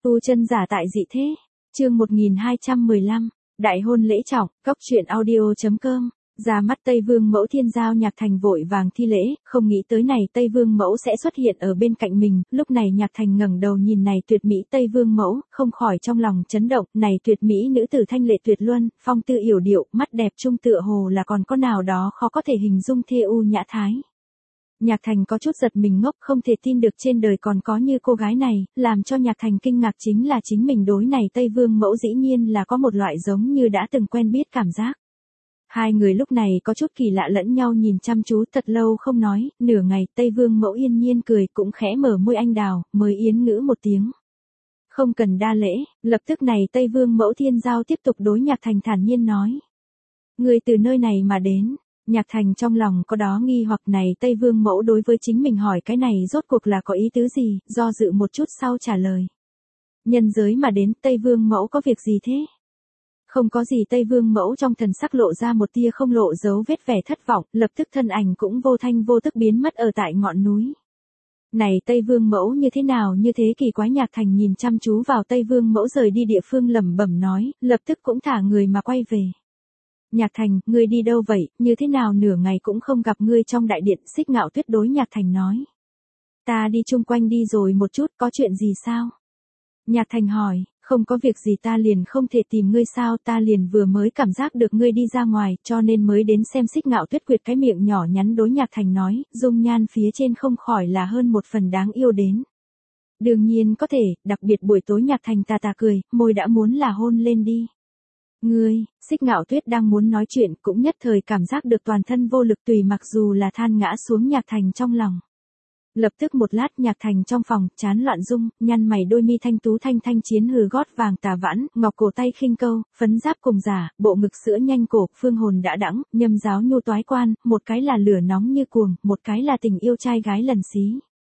Tu chân giả tại dị thế. Chương 1215. Đại hôn lễ trọng, Cốc truyện audio.com. Ra mắt Tây Vương Mẫu Thiên Giao Nhạc Thành vội vàng thi lễ, không nghĩ tới này Tây Vương Mẫu sẽ xuất hiện ở bên cạnh mình. Lúc này Nhạc Thành ngẩng đầu nhìn này tuyệt mỹ Tây Vương Mẫu, không khỏi trong lòng chấn động. Này tuyệt mỹ nữ tử thanh lệ tuyệt luân, phong tư yểu điệu, mắt đẹp trung tựa hồ là còn có nào đó khó có thể hình dung thê u nhã thái. Nhạc Thành có chút giật mình ngốc, không thể tin được trên đời còn có như cô gái này. Làm cho Nhạc Thành kinh ngạc chính là chính mình đối này Tây Vương Mẫu dĩ nhiên là có một loại giống như đã từng quen biết cảm giác. Hai người lúc này có chút kỳ lạ lẫn nhau nhìn chăm chú thật lâu không nói, nửa ngày Tây Vương Mẫu yên nhiên cười cũng khẽ mở môi anh đào, mới yến ngữ một tiếng. Không cần đa lễ, lập tức này Tây Vương Mẫu Thiên Giao tiếp tục đối Nhạc Thành thản nhiên nói. Người từ nơi này mà đến. Nhạc Thành trong lòng có đó nghi hoặc này Tây Vương Mẫu đối với chính mình hỏi cái này rốt cuộc là có ý tứ gì, do dự một chút sau trả lời. Nhân giới mà đến Tây Vương Mẫu có việc gì thế? Không có gì Tây Vương Mẫu trong thần sắc lộ ra một tia không lộ dấu vết vẻ thất vọng, lập tức thân ảnh cũng vô thanh vô tức biến mất ở tại ngọn núi. Này Tây Vương Mẫu như thế nào như thế kỳ quái. Nhạc Thành nhìn chăm chú vào Tây Vương Mẫu rời đi địa phương lẩm bẩm nói, lập tức cũng thả người mà quay về. Nhạc Thành, ngươi đi đâu vậy, như thế nào nửa ngày cũng không gặp ngươi trong đại điện. Xích Ngạo Tuyết đối Nhạc Thành nói. Ta đi chung quanh đi rồi một chút, có chuyện gì sao? Nhạc Thành hỏi, không có việc gì ta liền không thể tìm ngươi sao, ta liền vừa mới cảm giác được ngươi đi ra ngoài, cho nên mới đến xem. Xích Ngạo Tuyết quyệt cái miệng nhỏ nhắn đối Nhạc Thành nói, dung nhan phía trên không khỏi là hơn một phần đáng yêu đến. Đương nhiên có thể, đặc biệt buổi tối. Nhạc Thành tà tà cười, môi đã muốn là hôn lên đi. Ngươi, Xích Ngạo Tuyết đang muốn nói chuyện cũng nhất thời cảm giác được toàn thân vô lực tùy mặc dù là than ngã xuống Nhạc Thành trong lòng. Lập tức một lát Nhạc Thành trong phòng, chán loạn rung, nhăn mày đôi mi thanh tú thanh thanh chiến hừ gót vàng tà vãn, ngọc cổ tay khinh câu, phấn giáp cùng giả, bộ ngực sữa nhanh cổ, phương hồn đã đãng, nhâm giáo nhu toái quan, một cái là lửa nóng như cuồng, một cái là tình yêu trai gái lần xí.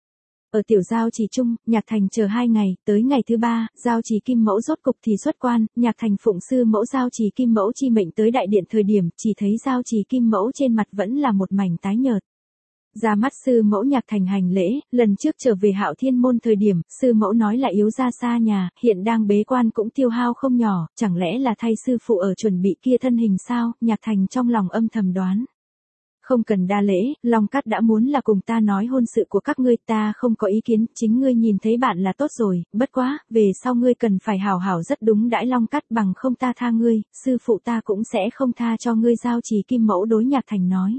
Ở tiểu giao trì chung, Nhạc Thành chờ 2 ngày, tới ngày thứ 3, giao trì kim mẫu rốt cục thì xuất quan. Nhạc Thành phụng sư mẫu giao trì kim mẫu chi mệnh tới đại điện thời điểm, chỉ thấy giao trì kim mẫu trên mặt vẫn là một mảnh tái nhợt. Ra mắt sư mẫu Nhạc Thành hành lễ, lần trước trở về Hạo Thiên môn thời điểm, sư mẫu nói là yếu ra xa nhà, hiện đang bế quan cũng tiêu hao không nhỏ, chẳng lẽ là thay sư phụ ở chuẩn bị kia thân hình sao? Nhạc Thành trong lòng âm thầm đoán. Không cần đa lễ, Long Cát đã muốn là cùng ta nói hôn sự của các ngươi, ta không có ý kiến, chính ngươi nhìn thấy bạn là tốt rồi, bất quá, về sau ngươi cần phải hảo hảo rất đúng đãi Long Cát, bằng không ta tha ngươi, sư phụ ta cũng sẽ không tha cho ngươi. Giao trì kim mẫu đối Nhạc Thành nói.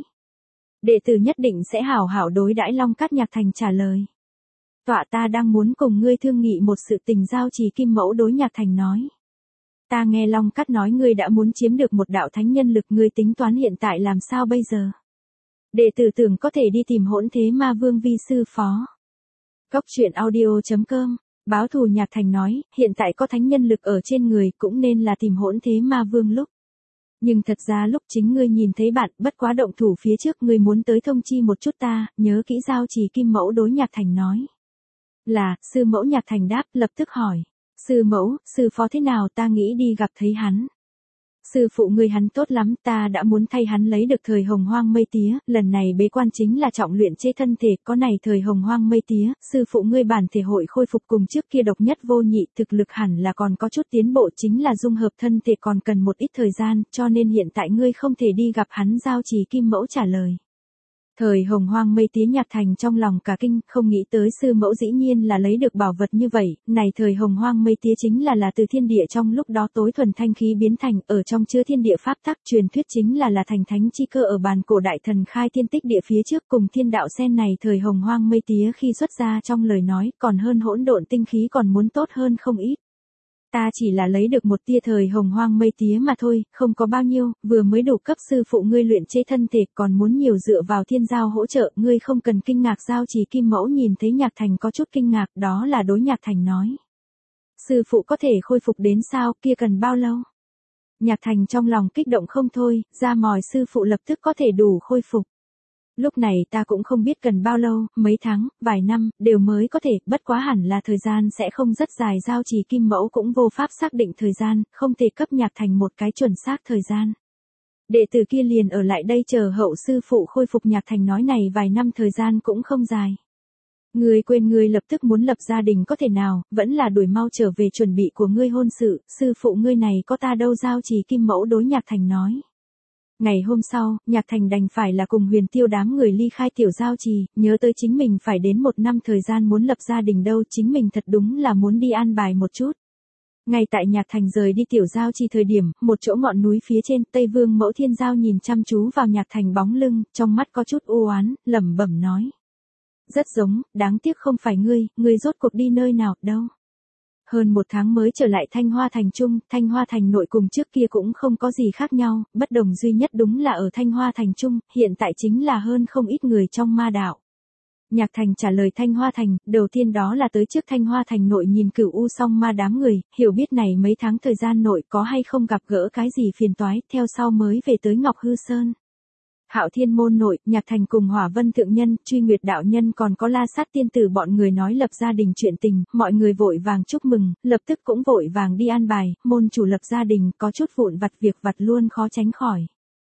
Đệ tử nhất định sẽ hảo hảo đối đãi Long Cát. Nhạc Thành trả lời. Tọa ta đang muốn cùng ngươi thương nghị một sự tình. Giao trì kim mẫu đối Nhạc Thành nói. Ta nghe Long Cát nói ngươi đã muốn chiếm được một đạo thánh nhân lực, ngươi tính toán hiện tại làm sao bây giờ? Đệ tử tưởng có thể đi tìm Hỗn Thế Ma Vương vi sư phó. Cốc truyện audio.com. Báo thù. Nhạc Thành nói, hiện tại có thánh nhân lực ở trên người cũng nên là tìm Hỗn Thế Ma Vương lúc. Nhưng thật ra lúc chính ngươi nhìn thấy bạn, bất quá động thủ phía trước ngươi muốn tới thông chi một chút ta, nhớ kỹ. Giao trì kim mẫu đối Nhạc Thành nói. Là, sư mẫu. Nhạc Thành đáp, lập tức hỏi. Sư mẫu, sư phó thế nào? Ta nghĩ đi gặp thấy hắn. Sư phụ ngươi hắn tốt lắm, ta đã muốn thay hắn lấy được thời hồng hoang mây tía, lần này bế quan chính là trọng luyện chế thân thể, có này thời hồng hoang mây tía, sư phụ ngươi bản thể hội khôi phục cùng trước kia độc nhất vô nhị, thực lực hẳn là còn có chút tiến bộ, chính là dung hợp thân thể còn cần một ít thời gian, cho nên hiện tại ngươi không thể đi gặp hắn. Giao trì kim mẫu trả lời. Thời hồng hoang mây tía. Nhạc Thành trong lòng cả kinh, không nghĩ tới sư mẫu dĩ nhiên là lấy được bảo vật như vậy. Này thời hồng hoang mây tía chính là từ thiên địa trong lúc đó tối thuần thanh khí biến thành, ở trong chứa thiên địa pháp tắc, truyền thuyết chính là thành thánh chi cơ ở bàn cổ đại thần khai thiên tích địa phía trước cùng thiên đạo sen. Này thời hồng hoang mây tía khi xuất ra trong lời nói, còn hơn hỗn độn tinh khí còn muốn tốt hơn không ít. Ta chỉ là lấy được một tia thời hồng hoang mây tía mà thôi, không có bao nhiêu, vừa mới đủ cấp sư phụ ngươi luyện chế thân thể, còn muốn nhiều dựa vào thiên giao hỗ trợ, ngươi không cần kinh ngạc. Giao trì kim mẫu nhìn thấy Nhạc Thành có chút kinh ngạc, đó là đối Nhạc Thành nói. Sư phụ có thể khôi phục đến sao, kia cần bao lâu? Nhạc Thành trong lòng kích động không thôi, ra mòi sư phụ lập tức có thể đủ khôi phục. Lúc này ta cũng không biết cần bao lâu, mấy tháng, vài năm, đều mới có thể, bất quá hẳn là thời gian sẽ không rất dài. Giao trì kim mẫu cũng vô pháp xác định thời gian, không thể cấp Nhạc Thành một cái chuẩn xác thời gian. Đệ tử kia liền ở lại đây chờ hậu sư phụ khôi phục. Nhạc Thành nói này vài năm thời gian cũng không dài. Ngươi quên ngươi lập tức muốn lập gia đình có thể nào, vẫn là đuổi mau trở về chuẩn bị của ngươi hôn sự, sư phụ ngươi này có ta đâu. Giao Trì Kim Mẫu đối Nhạc Thành nói. Ngày hôm sau, Nhạc Thành đành phải là cùng Huyền Tiêu đám người ly khai Tiểu Giao Trì, nhớ tới chính mình phải đến 1 năm thời gian muốn lập gia đình đâu, chính mình thật đúng là muốn đi an bài một chút. Ngay tại Nhạc Thành rời đi Tiểu Giao Trì thời điểm, một chỗ ngọn núi phía trên, Tây Vương Mẫu Thiên Giao nhìn chăm chú vào Nhạc Thành bóng lưng, trong mắt có chút u oán, lẩm bẩm nói. Rất giống, đáng tiếc không phải ngươi rốt cuộc đi nơi nào, đâu. Hơn 1 tháng mới trở lại Thanh Hoa Thành Trung, Thanh Hoa Thành nội cùng trước kia cũng không có gì khác nhau, bất đồng duy nhất đúng là ở Thanh Hoa Thành Trung, hiện tại chính là hơn không ít người trong ma đạo. Nhạc Thành trả lời Thanh Hoa Thành, đầu tiên đó là tới trước Thanh Hoa Thành nội nhìn Cửu U Song Ma đám người, hiểu biết này mấy tháng thời gian nội có hay không gặp gỡ cái gì phiền toái, theo sau mới về tới Ngọc Hư Sơn. Hạo Thiên môn nội, Nhạc Thành cùng Hỏa Vân thượng nhân, Truy Nguyệt đạo nhân còn có La Sát tiên tử bọn người nói lập gia đình chuyện tình, mọi người vội vàng chúc mừng, lập tức cũng vội vàng đi an bài, môn chủ lập gia đình, có chút vụn vặt việc vặt luôn khó tránh khỏi.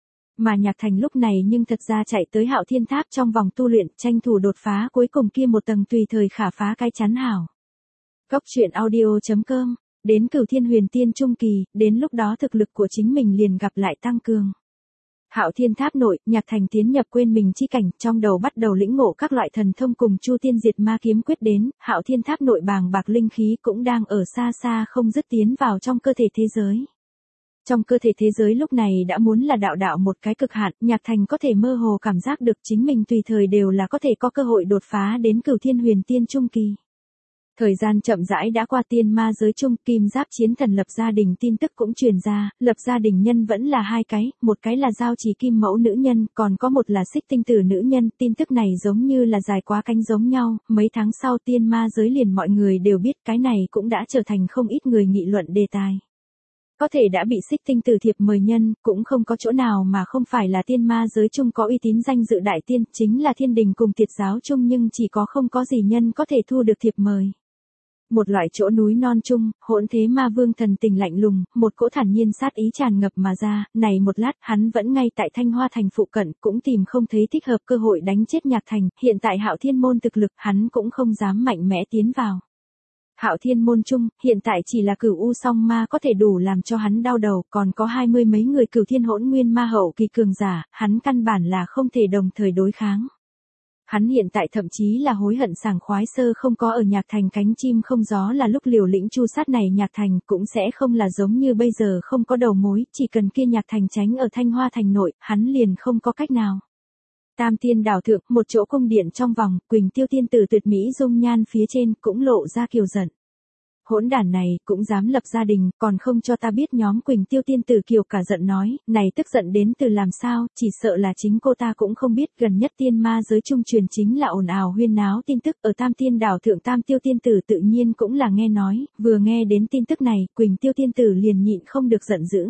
Mà Nhạc Thành lúc này nhưng thật ra chạy tới Hạo Thiên Tháp trong vòng tu luyện, tranh thủ đột phá cuối cùng kia một tầng tùy thời khả phá cái chắn hảo. Cốc truyện audio.com, đến Cửu Thiên Huyền Tiên Trung Kỳ, đến lúc đó thực lực của chính mình liền gặp lại tăng cường. Hạo Thiên Tháp nội, Nhạc Thành tiến nhập quên mình chi cảnh, trong đầu bắt đầu lĩnh ngộ các loại thần thông cùng Chu Tiên Diệt Ma kiếm quyết đến, Hạo Thiên Tháp nội bàng bạc linh khí cũng đang ở xa xa không dứt tiến vào trong cơ thể thế giới. Trong cơ thể thế giới lúc này đã muốn là đạo một cái cực hạn, Nhạc Thành có thể mơ hồ cảm giác được chính mình tùy thời đều là có thể có cơ hội đột phá đến Cửu Thiên Huyền Tiên Trung Kỳ. Thời gian chậm rãi đã qua, tiên ma giới chung, Kim Giáp chiến thần lập gia đình tin tức cũng truyền ra, lập gia đình nhân vẫn là 2 cái, một cái là Giao Trì Kim Mẫu nữ nhân, còn có một là Xích Tinh Tử nữ nhân, tin tức này giống như là dài quá cánh giống nhau, mấy tháng sau tiên ma giới liền mọi người đều biết, cái này cũng đã trở thành không ít người nghị luận đề tài. Có thể đã bị Xích Tinh Tử thiệp mời nhân, cũng không có chỗ nào mà không phải là tiên ma giới chung có uy tín danh dự đại tiên, chính là Thiên Đình cùng Tiệt giáo chung, nhưng chỉ có không có gì nhân có thể thu được thiệp mời. Một loại chỗ núi non chung, Hỗn Thế Ma Vương thần tình lạnh lùng, một cỗ thản nhiên sát ý tràn ngập mà ra, này một lát hắn vẫn ngay tại Thanh Hoa Thành phụ cận, cũng tìm không thấy thích hợp cơ hội đánh chết Nhạc Thành, hiện tại Hạo Thiên môn thực lực, hắn cũng không dám mạnh mẽ tiến vào. Hạo Thiên môn chung, hiện tại chỉ là Cửu U Song Ma có thể đủ làm cho hắn đau đầu, còn có 20 mấy người Cửu Thiên Hỗn Nguyên Ma hậu kỳ cường giả, hắn căn bản là không thể đồng thời đối kháng. Hắn hiện tại thậm chí là hối hận sảng khoái sơ không có ở Nhạc Thành cánh chim không gió là lúc liều lĩnh chu sát này, Nhạc Thành cũng sẽ không là giống như bây giờ không có đầu mối, chỉ cần kia Nhạc Thành tránh ở Thanh Hoa Thành nội, hắn liền không có cách nào. Tam Tiên đảo thượng, một chỗ cung điện trong vòng, Quỳnh Tiêu tiên tử tuyệt mỹ dung nhan phía trên cũng lộ ra kiều giận. Hỗn đản này cũng dám lập gia đình, còn không cho ta biết nhóm. Quỳnh Tiêu tiên tử kiều cả giận nói, này tức giận đến từ làm sao, chỉ sợ là chính cô ta cũng không biết. Gần nhất tiên ma giới trung truyền chính là ồn ào huyên náo tin tức ở Tam Tiên đảo thượng, Tam Tiêu tiên tử tự nhiên cũng là nghe nói, vừa nghe đến tin tức này, Quỳnh Tiêu tiên tử liền nhịn không được giận dữ.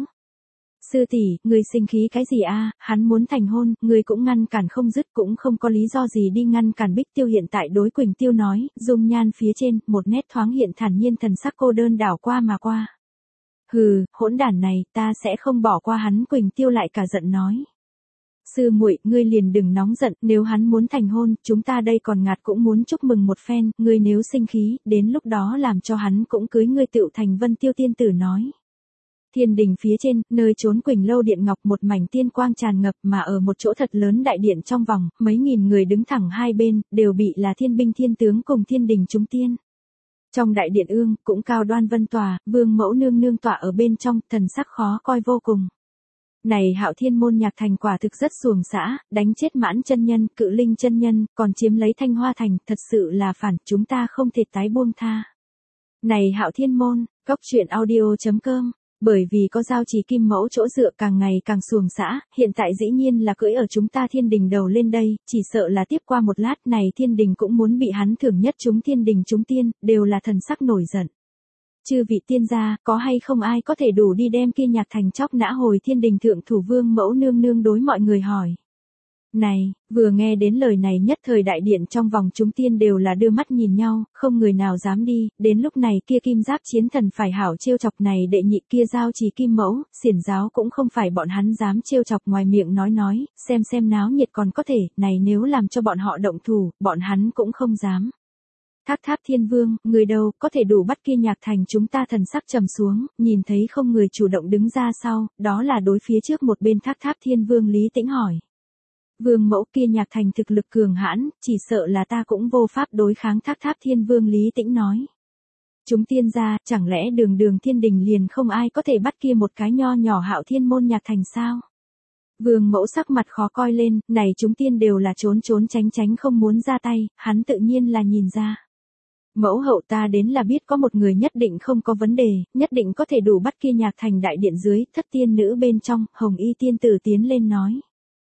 Sư tỷ, người sinh khí cái gì a? Hắn muốn thành hôn, người cũng ngăn cản không dứt, cũng không có lý do gì đi ngăn cản. Bích Tiêu hiện tại đối Quỳnh Tiêu nói, dung nhan phía trên, một nét thoáng hiện thản nhiên thần sắc cô đơn đảo qua mà qua. Hừ, hỗn đản này, ta sẽ không bỏ qua hắn. Quỳnh Tiêu lại cả giận nói. Sư muội, ngươi liền đừng nóng giận, nếu hắn muốn thành hôn, chúng ta đây còn ngạt cũng muốn chúc mừng một phen, ngươi nếu sinh khí, đến lúc đó làm cho hắn cũng cưới ngươi tựu thành. Vân Tiêu tiên tử nói. Thiên đình phía trên, nơi trốn Quỳnh Lâu Điện Ngọc, một mảnh tiên quang tràn ngập, mà ở một chỗ thật lớn đại điện trong vòng, mấy nghìn người đứng thẳng hai bên, đều bị là thiên binh thiên tướng cùng thiên đình chúng tiên. Trong đại điện ương, cũng cao đoan vân tòa, vương mẫu nương nương tọa ở bên trong, thần sắc khó coi vô cùng. Này Hạo Thiên môn Nhạc Thành quả thực rất xuồng xã, đánh chết Mãn chân nhân, Cự Linh chân nhân, còn chiếm lấy Thanh Hoa Thành, thật sự là phản, chúng ta không thể tái buông tha. Này Hạo Thiên môn, cốc truyện audio.com. Bởi vì có Giao Trì Kim Mẫu chỗ dựa càng ngày càng xuồng xã, hiện tại dĩ nhiên là cưỡi ở chúng ta thiên đình đầu lên đây, chỉ sợ là tiếp qua một lát này thiên đình cũng muốn bị hắn thưởng nhất. Chúng thiên đình chúng tiên, đều là thần sắc nổi giận. Chư vị tiên gia, có hay không ai có thể đủ đi đem kia Nhạc Thành chóc nã hồi thiên đình thượng thủ? Vương mẫu nương nương đối mọi người hỏi. Này, vừa nghe đến lời này nhất thời đại điện trong vòng chúng tiên đều là đưa mắt nhìn nhau, không người nào dám đi, đến lúc này kia Kim Giáp chiến thần phải hảo trêu chọc này đệ nhị kia Giao Trì Kim Mẫu, xiển giáo cũng không phải bọn hắn dám trêu chọc, ngoài miệng nói, xem náo nhiệt còn có thể, này nếu làm cho bọn họ động thủ, bọn hắn cũng không dám. Thác Tháp Thiên Vương, người đâu, có thể đủ bắt kia Nhạc Thành chúng ta thần sắc trầm xuống, nhìn thấy không người chủ động đứng ra sau, đó là đối phía trước một bên Thác Tháp Thiên Vương Lý Tĩnh hỏi. Vương mẫu, kia Nhạc Thành thực lực cường hãn, chỉ sợ là ta cũng vô pháp đối kháng. Thác Tháp Thiên Vương Lý Tĩnh nói. Chúng tiên gia, chẳng lẽ đường đường thiên đình liền không ai có thể bắt kia một cái nho nhỏ Hạo Thiên môn Nhạc Thành sao? Vương mẫu sắc mặt khó coi lên, này chúng tiên đều là trốn trốn tránh tránh không muốn ra tay, hắn tự nhiên là nhìn ra. Mẫu hậu, ta đến là biết có một người nhất định không có vấn đề, nhất định có thể đủ bắt kia Nhạc Thành đại điện dưới, thất tiên nữ bên trong, Hồng Y tiên tử tiến lên nói.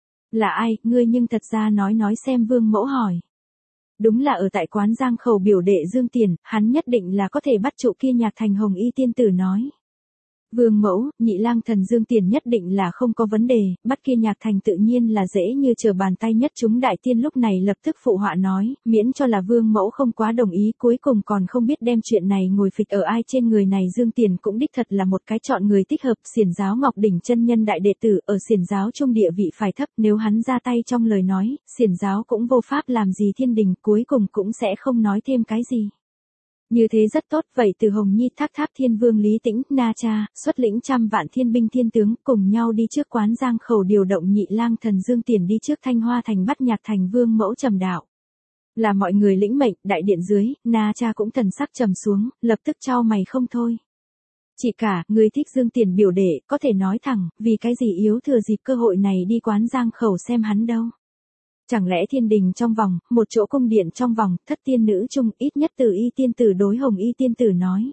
Là ai, ngươi nhưng thật ra nói xem. Vương mẫu hỏi. Đúng là ở tại quán Giang Khẩu biểu đệ Dương Tiền, hắn nhất định là có thể bắt trụ kia Nhạc Thành. Hồng Y tiên tử nói. Vương mẫu, nhị lang thần Dương Tiền nhất định là không có vấn đề, bắt kia Nhạc Thành tự nhiên là dễ như trở bàn tay nhất. Chúng đại tiên lúc này lập tức phụ họa nói, miễn cho là Vương mẫu không quá đồng ý, cuối cùng còn không biết đem chuyện này ngồi phịch ở ai trên người này. Dương Tiền cũng đích thật là một cái chọn người thích hợp. Xiển giáo Ngọc Đỉnh chân nhân đại đệ tử, ở xiển giáo trung địa vị phải thấp, nếu hắn ra tay trong lời nói, xiển giáo cũng vô pháp làm gì thiên đình, cuối cùng cũng sẽ không nói thêm cái gì. Như thế rất tốt, vậy từ Hồng Nhi, Thác Tháp Thiên Vương Lý Tĩnh, Na Cha, xuất lĩnh trăm vạn thiên binh thiên tướng, cùng nhau đi trước quán Giang Khẩu điều động nhị lang thần Dương Tiền đi trước Thanh Hoa Thành bắt Nhạc Thành. Vương mẫu trầm đạo. Là mọi người lĩnh mệnh, đại điện dưới, Na Cha cũng thần sắc trầm xuống, lập tức chau mày không thôi. Chị cả, người thích Dương Tiền biểu đệ, có thể nói thẳng, vì cái gì yếu thừa dịp cơ hội này đi quán Giang Khẩu xem hắn đâu. Chẳng lẽ thiên đình trong vòng, một chỗ cung điện trong vòng, thất tiên nữ chung, ít nhất Từ Y tiên tử đối Hồng Y tiên tử nói.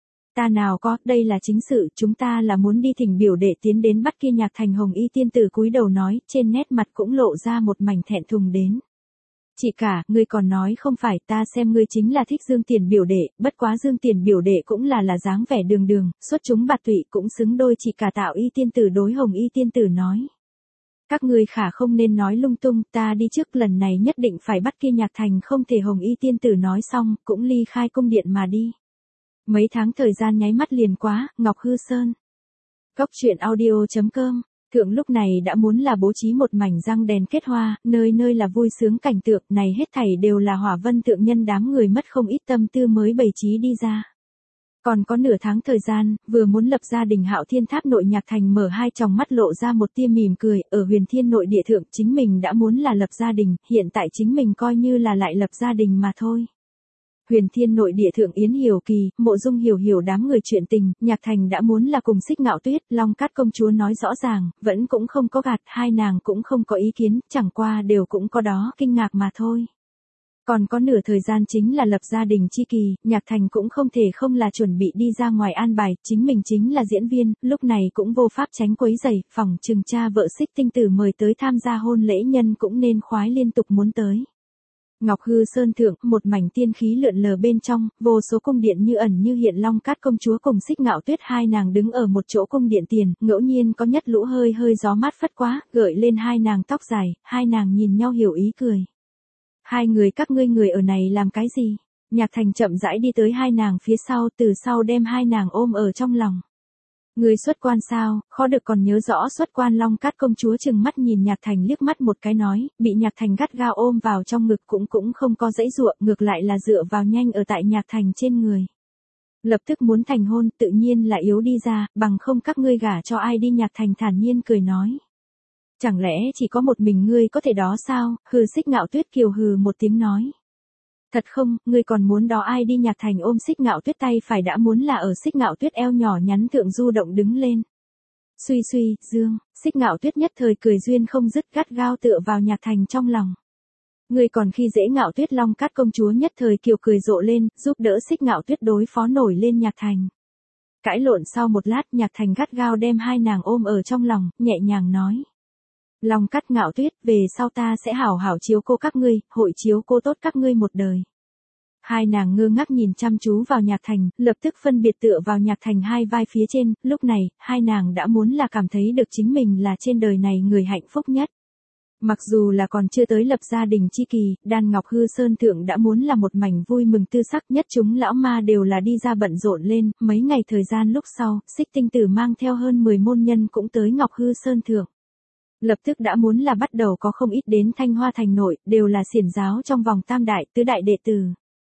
Ta nào có, đây là chính sự, chúng ta là muốn đi thỉnh biểu đệ tiến đến bắt kia Nhạc Thành. Hồng Y tiên tử cúi đầu nói, trên nét mặt cũng lộ ra một mảnh thẹn thùng đến. Chị cả, ngươi còn nói không phải, ta xem ngươi chính là thích Dương Tiền biểu đệ, bất quá Dương Tiền biểu đệ cũng là dáng vẻ đường đường, xuất chúng bạt tụy cũng xứng đôi. Chị cả Tạo Y tiên tử đối Hồng Y tiên tử nói. Các ngươi khả không nên nói lung tung, ta đi trước, lần này nhất định phải bắt kia Nhạc Thành không thể. Hồng Y tiên tử nói xong, cũng ly khai cung điện mà đi. Mấy tháng thời gian nháy mắt liền quá, Ngọc Hư Sơn. Cốc truyện audio.com, thượng lúc này đã muốn là bố trí một mảnh răng đèn kết hoa, nơi nơi là vui sướng cảnh tượng, này hết thảy đều là Hỏa Vân thượng nhân đám người mất không ít tâm tư mới bày trí đi ra. Còn có nửa tháng thời gian, vừa muốn lập gia đình Hạo Thiên Tháp nội Nhạc Thành mở hai tròng mắt lộ ra một tia mỉm cười, ở Huyền Thiên nội địa thượng chính mình đã muốn là lập gia đình, hiện tại chính mình coi như là lại lập gia đình mà thôi. Huyền Thiên nội địa thượng Yến Hiểu Kỳ, Mộ Dung hiểu đám người chuyện tình, Nhạc Thành đã muốn là cùng Xích Ngạo Tuyết, Long Cát công chúa nói rõ ràng, vẫn cũng không có gạt, hai nàng cũng không có ý kiến, chẳng qua đều cũng có đó kinh ngạc mà thôi. Còn có nửa thời gian chính là lập gia đình chi kỳ, Nhạc Thành cũng không thể không là chuẩn bị đi ra ngoài an bài, chính mình chính là diễn viên, lúc này cũng vô pháp tránh quấy rầy, phỏng chừng cha vợ Xích Tinh Tử mời tới tham gia hôn lễ nhân cũng nên khoái liên tục muốn tới. Ngọc Hư Sơn thượng, một mảnh tiên khí lượn lờ bên trong, vô số cung điện như ẩn như hiện. Long Cát công chúa cùng Xích Ngạo Tuyết hai nàng đứng ở một chỗ cung điện tiền, ngẫu nhiên có nhất lũ hơi gió mát phất quá, gợi lên hai nàng tóc dài, hai nàng nhìn nhau hiểu ý cười. Hai người các ngươi người ở này làm cái gì? Nhạc Thành chậm rãi đi tới hai nàng phía sau, từ sau đem hai nàng ôm ở trong lòng. Người xuất quan sao, khó được còn nhớ rõ xuất quan. Long Cát công chúa chừng mắt nhìn Nhạc Thành liếc mắt một cái nói, bị Nhạc Thành gắt gao ôm vào trong ngực cũng không có dãy dụa, ngược lại là dựa vào nhanh ở tại Nhạc Thành trên người. Lập tức muốn thành hôn, tự nhiên là yếu đi ra, bằng không các ngươi gả cho ai đi. Nhạc Thành thản nhiên cười nói. Chẳng lẽ chỉ có một mình ngươi có thể đó sao? Hừ. Xích Ngạo Tuyết kiều hừ một tiếng nói. Thật không, ngươi còn muốn đó ai đi? Nhạc Thành ôm Xích Ngạo Tuyết tay phải đã muốn là ở Xích Ngạo Tuyết eo nhỏ nhắn thượng du động đứng lên. Suy suy, dương, Xích Ngạo Tuyết nhất thời cười duyên không dứt, gắt gao tựa vào Nhạc Thành trong lòng. Ngươi còn khi dễ Ngạo Tuyết. Long Cát công chúa nhất thời kiều cười rộ lên, giúp đỡ Xích Ngạo Tuyết đối phó nổi lên Nhạc Thành. Cãi lộn sau một lát, Nhạc Thành gắt gao đem hai nàng ôm ở trong lòng, nhẹ nhàng nói. Long Cát Ngạo Tuyết, về sau ta sẽ hảo hảo chiếu cô các ngươi, hội chiếu cô tốt các ngươi một đời. Hai nàng ngơ ngác nhìn chăm chú vào Nhạc Thành, lập tức phân biệt tựa vào Nhạc Thành hai vai phía trên, lúc này, hai nàng đã muốn là cảm thấy được chính mình là trên đời này người hạnh phúc nhất. Mặc dù là còn chưa tới lập gia đình chi kỳ, đan Ngọc Hư Sơn thượng đã muốn là một mảnh vui mừng tư sắc nhất. Chúng lão ma đều là đi ra bận rộn lên, mấy ngày thời gian lúc sau, Xích Tinh Tử mang theo hơn 10 môn nhân cũng tới Ngọc Hư Sơn thượng. Lập tức đã muốn là bắt đầu có không ít đến Thanh Hoa Thành nội, đều là xiển giáo trong vòng tam đại, tứ đại đệ tử.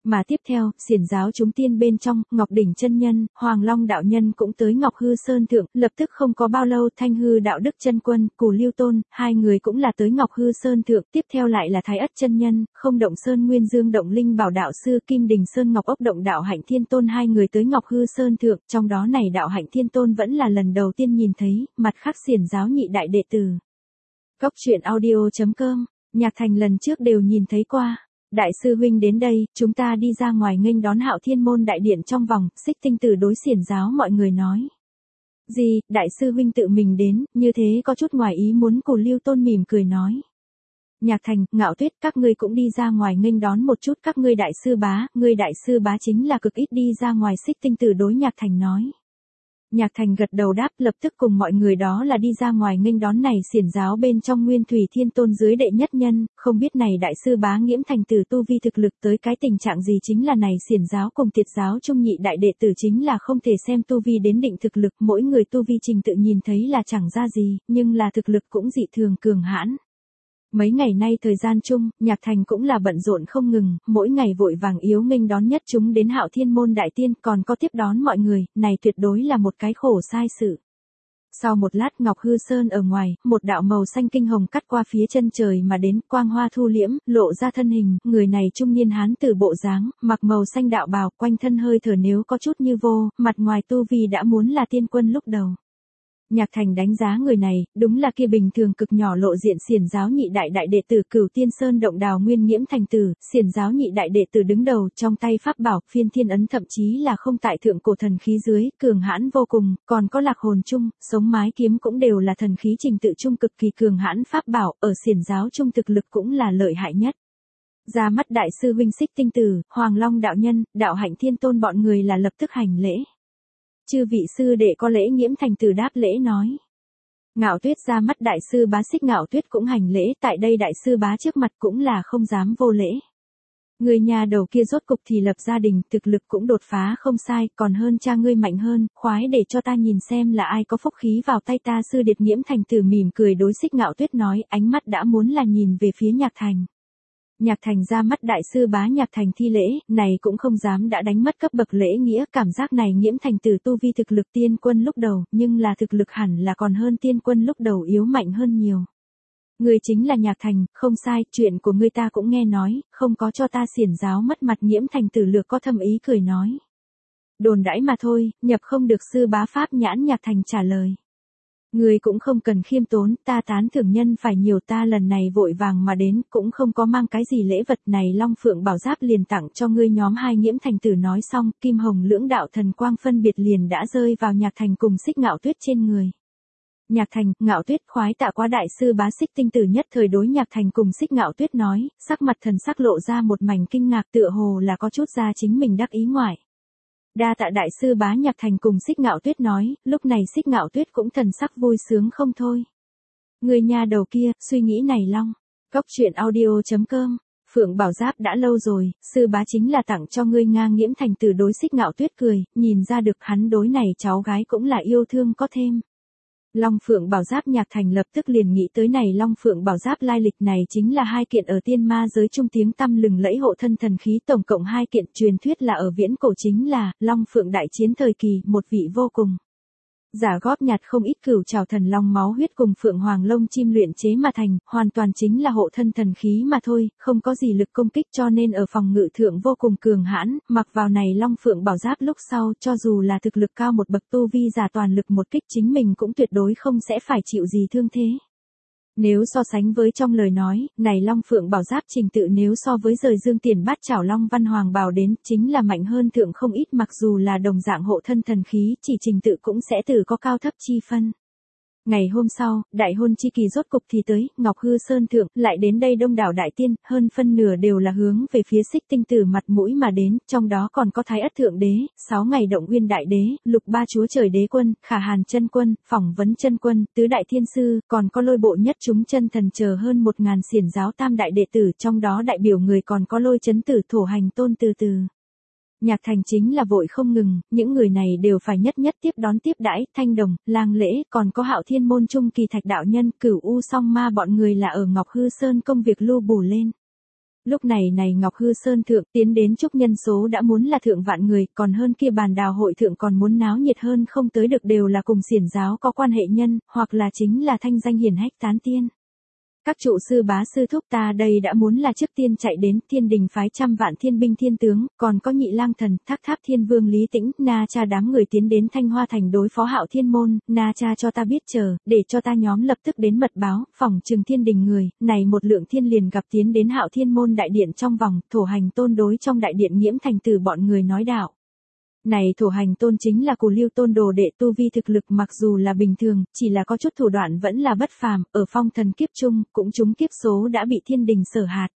Mà tiếp theo, xiển giáo chúng tiên bên trong, Ngọc Đỉnh chân nhân, Hoàng Long đạo nhân cũng tới Ngọc Hư Sơn thượng, lập tức không có bao lâu Thanh Hư đạo đức chân quân, Cù Lưu Tôn, hai người cũng là tới Ngọc Hư Sơn thượng, tiếp theo lại là Thái Ất chân nhân, Không Động Sơn Nguyên Dương Động Linh Bảo đạo sư Kim Đình Sơn Ngọc Ốc Động đạo Hạnh Thiên Tôn hai người tới Ngọc Hư Sơn thượng, trong đó này đạo Hạnh Thiên Tôn vẫn là lần đầu tiên nhìn thấy, mặt khác xiển giáo nhị đại đệ tử. Cốc truyện audio.com, Nhạc Thành lần trước đều nhìn thấy qua. Đại sư huynh đến đây, chúng ta đi ra ngoài nghênh đón Hạo Thiên môn đại điện trong vòng, Xích Tinh Tử đối xiển giáo mọi người nói. Gì, đại sư huynh tự mình đến, như thế có chút ngoài ý muốn. Cù Lưu Tôn mỉm cười nói. Nhạc Thành, Ngạo Tuyết, các ngươi cũng đi ra ngoài nghênh đón một chút các ngươi đại sư bá, ngươi đại sư bá chính là cực ít đi ra ngoài. Xích Tinh Tử đối Nhạc Thành nói. Nhạc Thành gật đầu đáp, lập tức cùng mọi người đó là đi ra ngoài nghênh đón này xiển giáo bên trong Nguyên Thủy Thiên Tôn dưới đệ nhất nhân, không biết này đại sư bá Nghiễm Thành Tử tu vi thực lực tới cái tình trạng gì. Chính là này xiển giáo cùng Tiệt giáo trung nhị đại đệ tử chính là không thể xem tu vi đến định thực lực, mỗi người tu vi trình tự nhìn thấy là chẳng ra gì, nhưng là thực lực cũng dị thường cường hãn. Mấy ngày nay thời gian chung, Nhạc Thành cũng là bận rộn không ngừng, mỗi ngày vội vàng yếu nghênh đón nhất chúng đến Hạo Thiên môn đại tiên, còn có tiếp đón mọi người, này tuyệt đối là một cái khổ sai sự. Sau một lát Ngọc Hư Sơn ở ngoài, một đạo màu xanh kinh hồng cắt qua phía chân trời mà đến, quang hoa thu liễm, lộ ra thân hình, người này trung niên hán tử bộ dáng, mặc màu xanh đạo bào, quanh thân hơi thở nếu có chút như vô, mặt ngoài tu vi đã muốn là tiên quân lúc đầu. Nhạc Thành đánh giá người này, đúng là kia bình thường cực nhỏ lộ diện xiển giáo nhị đại đại đệ tử Cửu Tiên Sơn Động Đào Nguyên Nghiễm Thành Tử, xiển giáo nhị đại đệ tử đứng đầu, trong tay pháp bảo Phiên Thiên ấn thậm chí là không tại thượng cổ thần khí dưới, cường hãn vô cùng, còn có Lạc Hồn Chung, Sống Mái Kiếm cũng đều là thần khí trình tự trung cực kỳ cường hãn pháp bảo, ở xiển giáo trung thực lực cũng là lợi hại nhất. Ra mắt đại sư huynh Xích Tinh Tử, Hoàng Long đạo nhân, đạo Hạnh Thiên Tôn bọn người là lập tức hành lễ. Chư vị sư đệ có lễ. Nghiễm Thành Tử đáp lễ nói. Ngạo Tuyết ra mắt đại sư bá. Xích Ngạo Tuyết cũng hành lễ, tại đây đại sư bá trước mặt cũng là không dám vô lễ. Người nhà đầu kia rốt cục thì lập gia đình, thực lực cũng đột phá không sai, còn hơn cha ngươi mạnh hơn, khoái để cho ta nhìn xem là ai có phúc khí vào tay ta. Sư điệt Nghiễm Thành Tử mỉm cười đối Xích Ngạo Tuyết nói, ánh mắt đã muốn là nhìn về phía Nhạc Thành. Nhạc Thành ra mắt đại sư bá. Nhạc Thành thi lễ, này cũng không dám đã đánh mất cấp bậc lễ nghĩa, cảm giác này Nghiễm Thành Tử tu vi thực lực tiên quân lúc đầu, nhưng là thực lực hẳn là còn hơn tiên quân lúc đầu, yếu mạnh hơn nhiều. Người chính là Nhạc Thành, không sai, chuyện của ngươi ta cũng nghe nói, không có cho ta xiển giáo mất mặt. Nghiễm Thành Tử lược có thâm ý cười nói. Đồn đãi mà thôi, nhập không được sư bá pháp nhãn. Nhạc Thành trả lời. Người cũng không cần khiêm tốn, ta tán thưởng nhân phải nhiều, ta lần này vội vàng mà đến, cũng không có mang cái gì lễ vật này. Long Phượng Bảo Giáp liền tặng cho ngươi nhóm hai. Nghiễm Thành Tử nói xong, kim hồng lưỡng đạo thần quang phân biệt liền đã rơi vào Nhạc Thành cùng Xích Ngạo Tuyết trên người. Nhạc Thành, Ngạo Tuyết khoái tạ quá đại sư bá. Xích Tinh Tử nhất thời đối Nhạc Thành cùng Xích Ngạo Tuyết nói, sắc mặt thần sắc lộ ra một mảnh kinh ngạc, tựa hồ là có chút ra chính mình đắc ý ngoại. Đa tạ đại sư bá. Nhạc Thành cùng Xích Ngạo Tuyết nói, lúc này Xích Ngạo Tuyết cũng thần sắc vui sướng không thôi. Người nhà đầu kia, suy nghĩ này long. Cốc truyện audio.com, Phượng Bảo Giáp đã lâu rồi, sư bá chính là tặng cho ngươi Nga. Nghiễm Thành Tử đối Xích Ngạo Tuyết cười, nhìn ra được hắn đối này cháu gái cũng là yêu thương có thêm. Long Phượng Bảo Giáp. Nhạc Thành lập tức liền nghĩ tới này Long Phượng Bảo Giáp lai lịch này chính là hai kiện ở tiên ma giới trung tiếng tăm lừng lẫy hộ thân thần khí, tổng cộng hai kiện, truyền thuyết là ở viễn cổ chính là Long Phượng đại chiến thời kỳ, một vị vô cùng giả góp nhặt không ít cửu trảo thần long máu huyết cùng phượng hoàng lông chim luyện chế mà thành, hoàn toàn chính là hộ thân thần khí mà thôi, không có gì lực công kích, cho nên ở phòng ngự thượng vô cùng cường hãn. Mặc vào này Long Phượng Bảo Giáp lúc sau, cho dù là thực lực cao một bậc tu vi giả toàn lực một kích chính mình cũng tuyệt đối không sẽ phải chịu gì thương thế. Nếu so sánh với trong lời nói, này Long Phượng Bảo Giáp trình tự nếu so với rời dương tiền bát chảo Long Văn Hoàng Bảo đến, chính là mạnh hơn thượng không ít. Mặc dù là đồng dạng hộ thân thần khí, chỉ trình tự cũng sẽ từ có cao thấp chi phân. Ngày hôm sau, đại hôn chi kỳ rốt cục thì tới, Ngọc Hư Sơn thượng, lại đến đây đông đảo đại tiên, hơn phân nửa đều là hướng về phía Xích Tinh Tử mặt mũi mà đến, trong đó còn có Thái Ất Thượng Đế, 6 ngày Động Nguyên Đại Đế, Lục Ba Chúa Trời Đế Quân, Khả Hàn Chân Quân, Phỏng Vấn Chân Quân, Tứ Đại Thiên Sư, còn có Lôi Bộ Nhất Chúng Chân Thần chờ hơn 1000 xiển giáo tam đại đệ tử, trong đó đại biểu người còn có Lôi Chấn Tử, Thổ Hành Tôn từ từ. Nhạc Thành chính là vội không ngừng, những người này đều phải nhất nhất tiếp đón tiếp đãi, Thanh Đồng, Lang Lễ, còn có Hạo Thiên môn trung kỳ Thạch đạo nhân, Cửu U Song Ma bọn người là ở Ngọc Hư Sơn công việc lưu bù lên. Lúc này Ngọc Hư Sơn thượng tiến đến chúc nhân số đã muốn là thượng vạn người, còn hơn kia bàn đào hội thượng còn muốn náo nhiệt hơn không tới được đều là cùng xiển giáo có quan hệ nhân, hoặc là chính là thanh danh hiển hách tán tiên. Các trụ sư bá sư thúc ta đây đã muốn là trước tiên chạy đến Thiên Đình phái trăm vạn thiên binh thiên tướng, còn có Nhị Lang Thần, Thác Tháp Thiên Vương Lý Tĩnh, Na Cha đám người tiến đến Thanh Hoa Thành đối phó Hạo Thiên môn, Na Cha cho ta biết chờ, để cho ta nhóm lập tức đến mật báo, phòng trừng Thiên Đình người, này một lượng thiên liền gặp tiến đến Hạo Thiên môn đại điện trong vòng, Thổ Hành Tôn đối trong đại điện Nghiễm Thành Tử bọn người nói đạo. Này Thổ Hành Tôn chính là Cù Lưu Tôn đồ đệ tu vi thực lực mặc dù là bình thường, chỉ là có chút thủ đoạn vẫn là bất phàm, ở phong thần kiếp chung, cũng trúng kiếp số đã bị Thiên Đình sở hạt.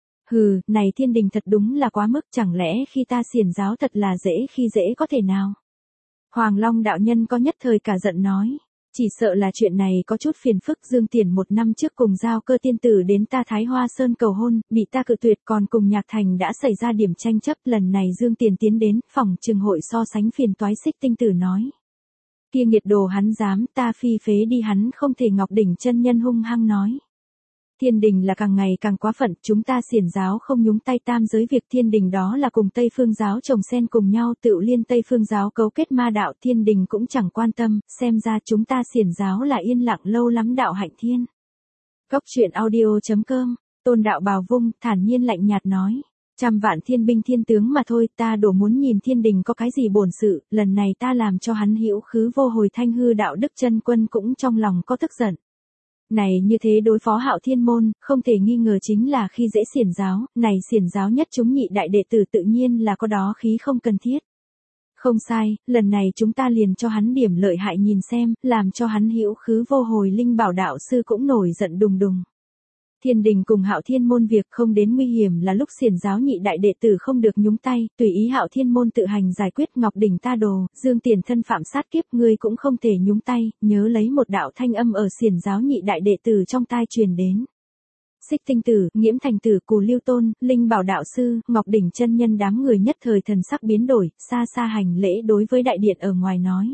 Hừ, này Thiên Đình thật đúng là quá mức, chẳng lẽ khi ta xiển giáo thật là dễ khi dễ có thể nào? Hoàng Long đạo nhân có nhất thời cả giận nói. Chỉ sợ là chuyện này có chút phiền phức. Dương Tiền một năm trước cùng Giao Cơ tiên tử đến ta Thái Hoa Sơn cầu hôn, bị ta cự tuyệt, còn cùng Nhạc Thành đã xảy ra điểm tranh chấp. Lần này Dương Tiền tiến đến, phòng trường hội so sánh phiền toái. Xích Tinh Tử nói. Kia nghiệt đồ hắn dám, ta phi phế đi hắn không thể. Ngọc Đỉnh chân nhân hung hăng nói. Thiên Đình là càng ngày càng quá phận, chúng ta xiển giáo không nhúng tay tam giới việc. Thiên Đình đó là cùng Tây Phương giáo chồng xen cùng nhau, tự liên Tây Phương giáo cấu kết ma đạo. Thiên Đình cũng chẳng quan tâm, xem ra chúng ta xiển giáo là yên lặng lâu lắm. Đạo Hạnh Thiên. Cốc truyện audio.com, Tôn Đạo Bào Vung thản nhiên lạnh nhạt nói. Trăm vạn thiên binh thiên tướng mà thôi, ta đổ muốn nhìn Thiên Đình có cái gì bổn sự, lần này ta làm cho hắn hữu khứ vô hồi. Thanh Hư đạo đức chân quân cũng trong lòng có tức giận. Này như thế đối phó Hạo Thiên môn, không thể nghi ngờ chính là khi dễ xiển giáo, này xiển giáo nhất chúng nhị đại đệ tử tự nhiên là có đó khí không cần thiết. Không sai, lần này chúng ta liền cho hắn điểm lợi hại nhìn xem, làm cho hắn hữu khứ vô hồi. Linh Bảo đạo sư cũng nổi giận đùng đùng. Thiên Đình cùng Hạo Thiên môn việc không đến nguy hiểm là lúc xiển giáo nhị đại đệ tử không được nhúng tay, tùy ý Hạo Thiên môn tự hành giải quyết. Ngọc Đỉnh ta đồ, Dương Tiền thân phạm sát kiếp, ngươi cũng không thể nhúng tay, nhớ lấy. Một đạo thanh âm ở xiển giáo nhị đại đệ tử trong tai truyền đến. Xích Tinh Tử, Nghiễm Thành Tử, Cù Lưu Tôn, Linh Bảo đạo sư, Ngọc Đỉnh chân nhân đám người nhất thời thần sắc biến đổi, xa xa hành lễ đối với đại điện ở ngoài nói.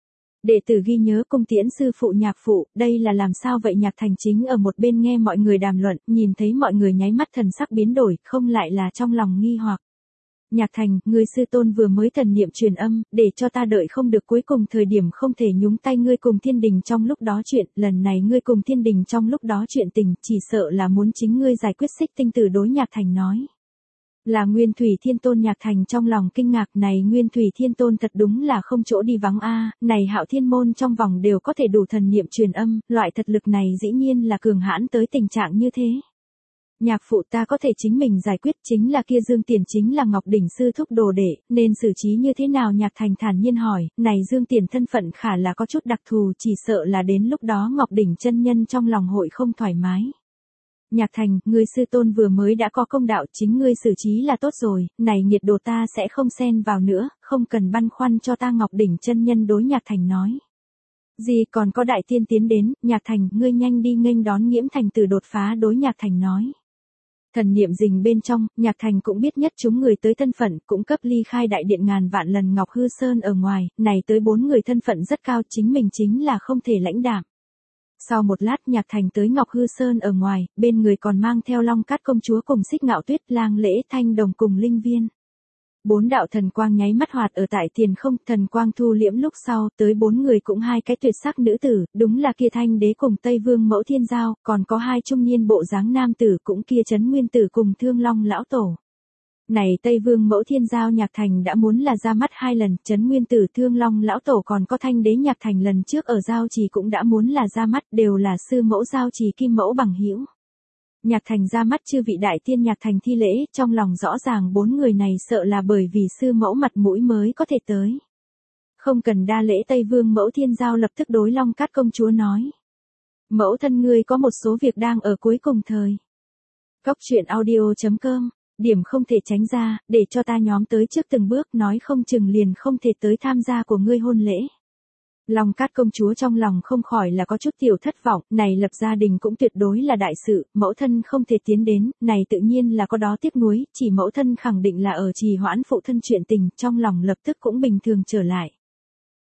Đệ tử ghi nhớ cung tiễn sư phụ Nhạc phụ, đây là làm sao vậy? Nhạc Thành chính ở một bên nghe mọi người đàm luận, nhìn thấy mọi người nháy mắt thần sắc biến đổi, không lại là trong lòng nghi hoặc. Nhạc Thành, người sư tôn vừa mới thần niệm truyền âm, để cho ta đợi không được, cuối cùng thời điểm không thể nhúng tay ngươi cùng Thiên Đình trong lúc đó chuyện, lần này ngươi cùng Thiên Đình trong lúc đó chuyện tình, chỉ sợ là muốn chính ngươi giải quyết. Xích Tinh Tử đối Nhạc Thành nói. Là Nguyên Thủy Thiên Tôn. Nhạc Thành trong lòng kinh ngạc, này Nguyên Thủy Thiên Tôn thật đúng là không chỗ đi vắng a, này Hạo Thiên môn trong vòng đều có thể đủ thần niệm truyền âm, loại thật lực này dĩ nhiên là cường hãn tới tình trạng như thế. Nhạc phụ ta có thể chính mình giải quyết, chính là kia Dương Tiền chính là Ngọc Đỉnh sư thúc đồ đệ, nên xử trí như thế nào? Nhạc Thành thản nhiên hỏi, này Dương Tiền thân phận khả là có chút đặc thù, chỉ sợ là đến lúc đó Ngọc Đỉnh chân nhân trong lòng hội không thoải mái. Nhạc Thành, ngươi sư tôn vừa mới đã có công đạo, chính ngươi xử trí là tốt rồi, này nghiệt đồ ta sẽ không xen vào nữa, không cần băn khoăn cho ta. Ngọc Đỉnh chân nhân đối Nhạc Thành nói. Gì còn có đại tiên tiến đến, Nhạc Thành, ngươi nhanh đi nghênh đón Nghiễm Thành Tử đột phá đối Nhạc Thành nói. Thần niệm rình bên trong, Nhạc Thành cũng biết nhất chúng người tới thân phận, cũng cấp ly khai đại điện ngàn vạn lần. Ngọc Hư Sơn ở ngoài, này tới 4 người thân phận rất cao, chính mình chính là không thể lãnh đạm. Sau một lát Nhạc Thành tới Ngọc Hư Sơn ở ngoài, bên người còn mang theo Long Cát công chúa cùng Xích Ngạo Tuyết, Lang Lễ, Thanh Đồng cùng Linh Viên. 4 đạo thần quang nháy mắt hoạt ở tại tiền không, thần quang thu liễm lúc sau, tới 4 người cũng 2 cái tuyệt sắc nữ tử, đúng là kia Thanh Đế cùng Tây Vương Mẫu Thiên Giao, còn có 2 trung niên bộ dáng nam tử cũng kia Trấn Nguyên Tử cùng Thương Long lão tổ. Này Tây Vương Mẫu Thiên Giao Nhạc Thành đã muốn là ra mắt 2 lần, Trấn Nguyên Tử Thương Long lão tổ còn có Thanh Đế Nhạc Thành lần trước ở Giao Trì cũng đã muốn là ra mắt, đều là sư mẫu Giao Trì Kim Mẫu bằng hữu. Nhạc Thành ra mắt chư vị đại tiên. Nhạc Thành thi lễ, trong lòng rõ ràng 4 người này sợ là bởi vì sư mẫu mặt mũi mới có thể tới. Không cần đa lễ. Tây Vương Mẫu Thiên Giao lập tức đối Long Cát công chúa nói. Mẫu thân ngươi có một số việc đang ở cuối cùng thời. Cốc truyện audio.com, điểm không thể tránh ra, để cho ta nhóm tới trước từng bước, nói không chừng liền không thể tới tham gia của ngươi hôn lễ. Long Cát công chúa trong lòng không khỏi là có chút tiểu thất vọng, này lập gia đình cũng tuyệt đối là đại sự, mẫu thân không thể tiến đến, này tự nhiên là có đó tiếc nuối, chỉ mẫu thân khẳng định là ở trì hoãn phụ thân chuyện tình, trong lòng lập tức cũng bình thường trở lại.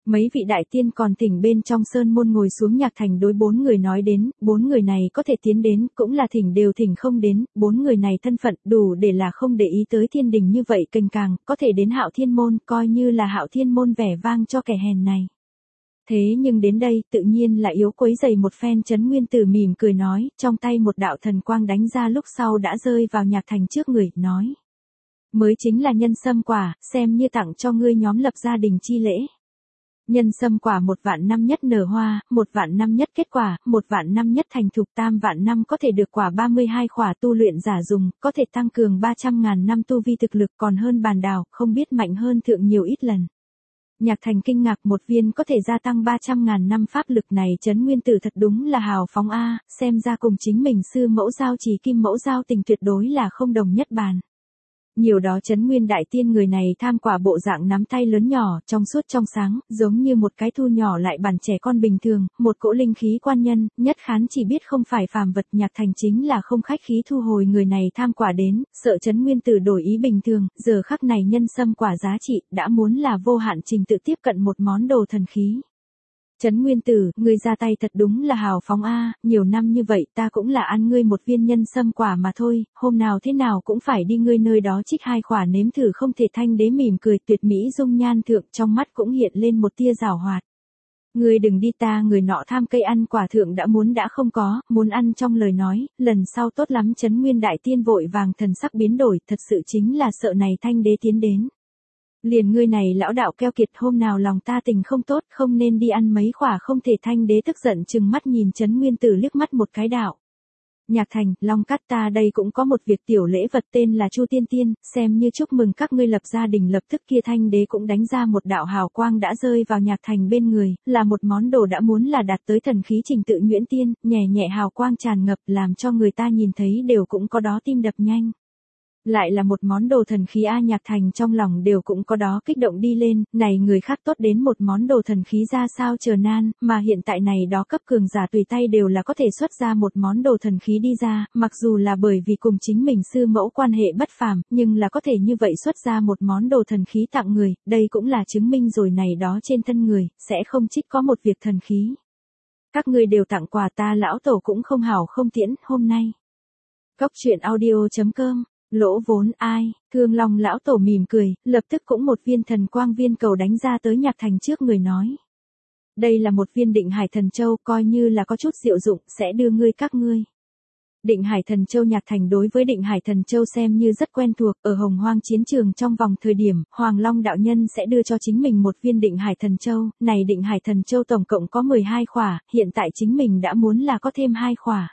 Mấy vị đại tiên còn thỉnh bên trong sơn môn ngồi xuống Nhạc Thành đối 4 người nói đến, 4 người này có thể tiến đến, cũng là thỉnh đều thỉnh không đến, 4 người này thân phận đủ để là không để ý tới thiên đình như vậy kênh càng, có thể đến Hạo Thiên môn, coi như là Hạo Thiên môn vẻ vang cho kẻ hèn này. Thế nhưng đến đây, tự nhiên là yếu quấy dày một phen. Trấn Nguyên Tử mỉm cười nói, trong tay một đạo thần quang đánh ra lúc sau đã rơi vào Nhạc Thành trước người, nói. Mới chính là nhân sâm quả, xem như tặng cho ngươi nhóm lập gia đình chi lễ. Nhân sâm quả 1 vạn năm nhất nở hoa, 1 vạn năm nhất kết quả, 1 vạn năm nhất thành thục, 3 vạn năm có thể được quả 32 quả tu luyện giả dùng, có thể tăng cường 300.000 năm tu vi thực lực, còn hơn bàn đào, không biết mạnh hơn thượng nhiều ít lần. Nhạc Thành kinh ngạc, 1 viên có thể gia tăng 300.000 năm pháp lực này Trấn Nguyên Tử thật đúng là hào phóng a, xem ra cùng chính mình sư mẫu giao trì kim mẫu giao tình tuyệt đối là không đồng nhất bàn. Nhiều đó Trấn Nguyên Đại Tiên người này tham quả bộ dạng nắm tay lớn nhỏ, trong suốt trong sáng, giống như một cái thu nhỏ lại bản trẻ con bình thường, một cỗ linh khí quan nhân, nhất khán chỉ biết không phải phàm vật. Nhạc Thành chính là không khách khí thu hồi người này tham quả đến, sợ Trấn Nguyên Tử đổi ý bình thường, giờ khắc này nhân sâm quả giá trị, đã muốn là vô hạn trình tự tiếp cận một món đồ thần khí. Trấn Nguyên Tử, ngươi ra tay thật đúng là hào phóng a, nhiều năm như vậy ta cũng là ăn ngươi 1 viên nhân sâm quả mà thôi, hôm nào thế nào cũng phải đi ngươi nơi đó trích 2 quả nếm thử. Không thể Thanh Đế mỉm cười, tuyệt mỹ dung nhan thượng, trong mắt cũng hiện lên một tia giảo hoạt. Ngươi đừng đi, ta người nọ tham cây ăn quả thượng đã không có, muốn ăn trong lời nói, lần sau tốt lắm. Trấn Nguyên Đại Tiên vội vàng thần sắc biến đổi, thật sự chính là sợ này Thanh Đế tiến đến. Liền ngươi này lão đạo keo kiệt, hôm nào lòng ta tình không tốt, không nên đi ăn mấy quả. Không thể Thanh Đế tức giận chừng mắt nhìn Trấn Nguyên Tử liếc mắt một cái đạo. Nhạc Thành, Long Cát, ta đây cũng có một việc tiểu lễ vật tên là Chu Tiên Tiên, xem như chúc mừng các ngươi lập gia đình. Lập tức kia Thanh Đế cũng đánh ra một đạo hào quang đã rơi vào Nhạc Thành bên người, là một món đồ đã muốn là đạt tới thần khí trình tự nhuyễn tiên, nhẹ nhẹ hào quang tràn ngập, làm cho người ta nhìn thấy đều cũng có đó tim đập nhanh. Lại là một món đồ thần khí a, Nhạc Thành trong lòng đều cũng có đó kích động đi lên, này người khác tốt đến một món đồ thần khí ra sao chờ nan, mà hiện tại này đó cấp cường giả tùy tay đều là có thể xuất ra một món đồ thần khí đi ra, mặc dù là bởi vì cùng chính mình sư mẫu quan hệ bất phàm, nhưng là có thể như vậy xuất ra một món đồ thần khí tặng người, đây cũng là chứng minh rồi này đó trên thân người, sẽ không trích có một việc thần khí. Các ngươi đều tặng quà ta lão tổ cũng không hảo không tiễn, hôm nay. Góc truyện audio.com Lỗ vốn ai, Thương Long lão tổ mỉm cười, lập tức cũng một viên thần quang viên cầu đánh ra tới Nhạc Thành trước người nói. Đây là một viên Định Hải Thần Châu, coi như là có chút diệu dụng, sẽ đưa các ngươi. Định Hải Thần Châu. Nhạc Thành đối với Định Hải Thần Châu xem như rất quen thuộc, ở Hồng Hoang chiến trường trong vòng thời điểm, Hoàng Long đạo nhân sẽ đưa cho chính mình một viên Định Hải Thần Châu, này Định Hải Thần Châu tổng cộng có 12 khỏa, hiện tại chính mình đã muốn là có thêm 2 khỏa.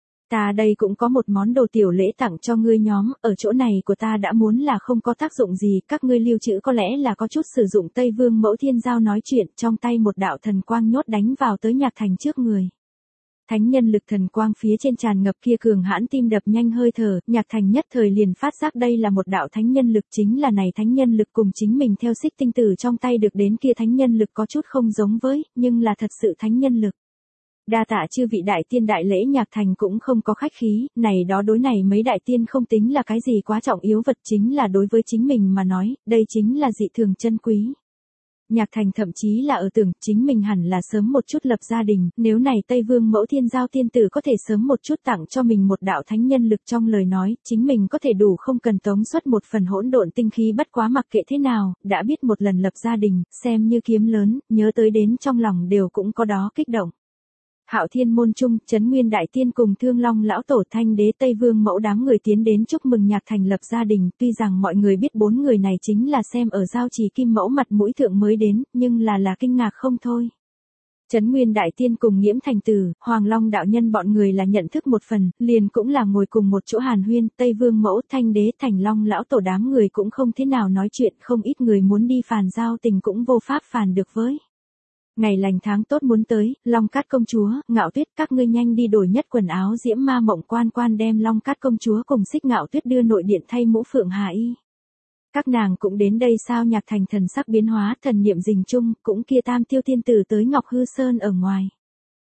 Ta đây cũng có một món đồ tiểu lễ tặng cho ngươi nhóm, ở chỗ này của ta đã muốn là không có tác dụng gì, các ngươi lưu trữ có lẽ là có chút sử dụng. Tây Vương Mẫu Thiên Giao nói chuyện, trong tay một đạo thần quang nhốt đánh vào tới Nhạc Thành trước người. Thánh nhân lực thần quang phía trên tràn ngập kia cường hãn tim đập nhanh hơi thở, Nhạc Thành nhất thời liền phát giác đây là một đạo thánh nhân lực, chính là này thánh nhân lực cùng chính mình theo Xích Tinh Tử trong tay được đến kia thánh nhân lực có chút không giống với, nhưng là thật sự thánh nhân lực. Đa tạ chư vị đại tiên đại lễ. Nhạc Thành cũng không có khách khí, này đó đối này mấy đại tiên không tính là cái gì quá trọng yếu vật, chính là đối với chính mình mà nói, đây chính là dị thường chân quý. Nhạc Thành thậm chí là ở tưởng chính mình hẳn là sớm một chút lập gia đình, nếu này Tây Vương Mẫu Thiên Giao tiên tử có thể sớm một chút tặng cho mình một đạo thánh nhân lực trong lời nói, chính mình có thể đủ không cần tống xuất một phần hỗn độn tinh khí. Bất quá mặc kệ thế nào, đã biết một lần lập gia đình, xem như kiếm lớn, nhớ tới đến trong lòng đều cũng có đó kích động. Hạo Thiên môn trung, Trấn Nguyên Đại Tiên cùng Thương Long lão tổ, Thanh Đế, Tây Vương Mẫu đám người tiến đến chúc mừng Nhạc Thành lập gia đình, tuy rằng mọi người biết 4 người này chính là xem ở giao trì kim mẫu mặt mũi thượng mới đến, nhưng là kinh ngạc không thôi. Trấn Nguyên Đại Tiên cùng Nghiễm Thành Tử, Hoàng Long đạo nhân bọn người là nhận thức một phần, liền cũng là ngồi cùng một chỗ hàn huyên. Tây Vương Mẫu, Thanh Đế, Thành Long lão tổ đám người cũng không thế nào nói chuyện, không ít người muốn đi phàn giao tình cũng vô pháp phàn được với. Ngày lành tháng tốt muốn tới, Long Cát công chúa, Ngạo Tuyết, các ngươi nhanh đi đổi nhất quần áo. Diễm Ma Mộng quan quan đem Long Cát công chúa cùng Xích Ngạo Tuyết đưa nội điện thay mũ phượng hà y. Các nàng cũng đến đây sao? Nhạc Thành thần sắc biến hóa, thần niệm rình chung, cũng kia Tam Tiêu tiên tử tới Ngọc Hư Sơn ở ngoài.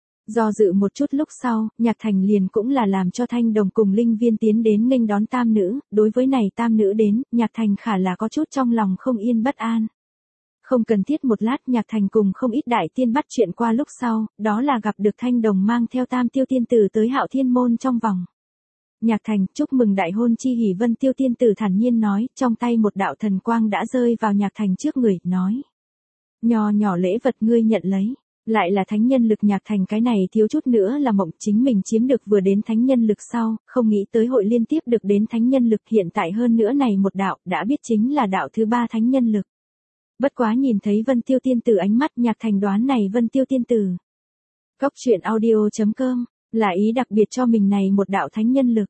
Do dự một chút lúc sau, Nhạc Thành liền cũng là làm cho Thanh Đồng cùng Linh Viên tiến đến nghênh đón tam nữ, đối với này tam nữ đến, Nhạc Thành khả là có chút trong lòng không yên bất an. Không cần thiết một lát, Nhạc Thành cùng không ít đại tiên bắt chuyện qua lúc sau, đó là gặp được Thanh Đồng mang theo Tam Tiêu tiên tử tới Hạo Thiên môn trong vòng. Nhạc Thành, chúc mừng đại hôn chi hỷ. Vân Tiêu tiên tử thản nhiên nói, trong tay một đạo thần quang đã rơi vào Nhạc Thành trước người, nói. Nho nhỏ lễ vật ngươi nhận lấy. Lại là thánh nhân lực. Nhạc Thành cái này thiếu chút nữa là mộng, chính mình chiếm được vừa đến thánh nhân lực sau, không nghĩ tới hội liên tiếp được đến thánh nhân lực, hiện tại hơn nữa này một đạo, đã biết chính là đạo thứ 3 thánh nhân lực. Bất quá nhìn thấy Vân Tiêu tiên tử ánh mắt, Nhạc Thành đoán này Vân Tiêu tiên tử. Cốc truyện audio.com, là ý đặc biệt cho mình này một đạo thánh nhân lực.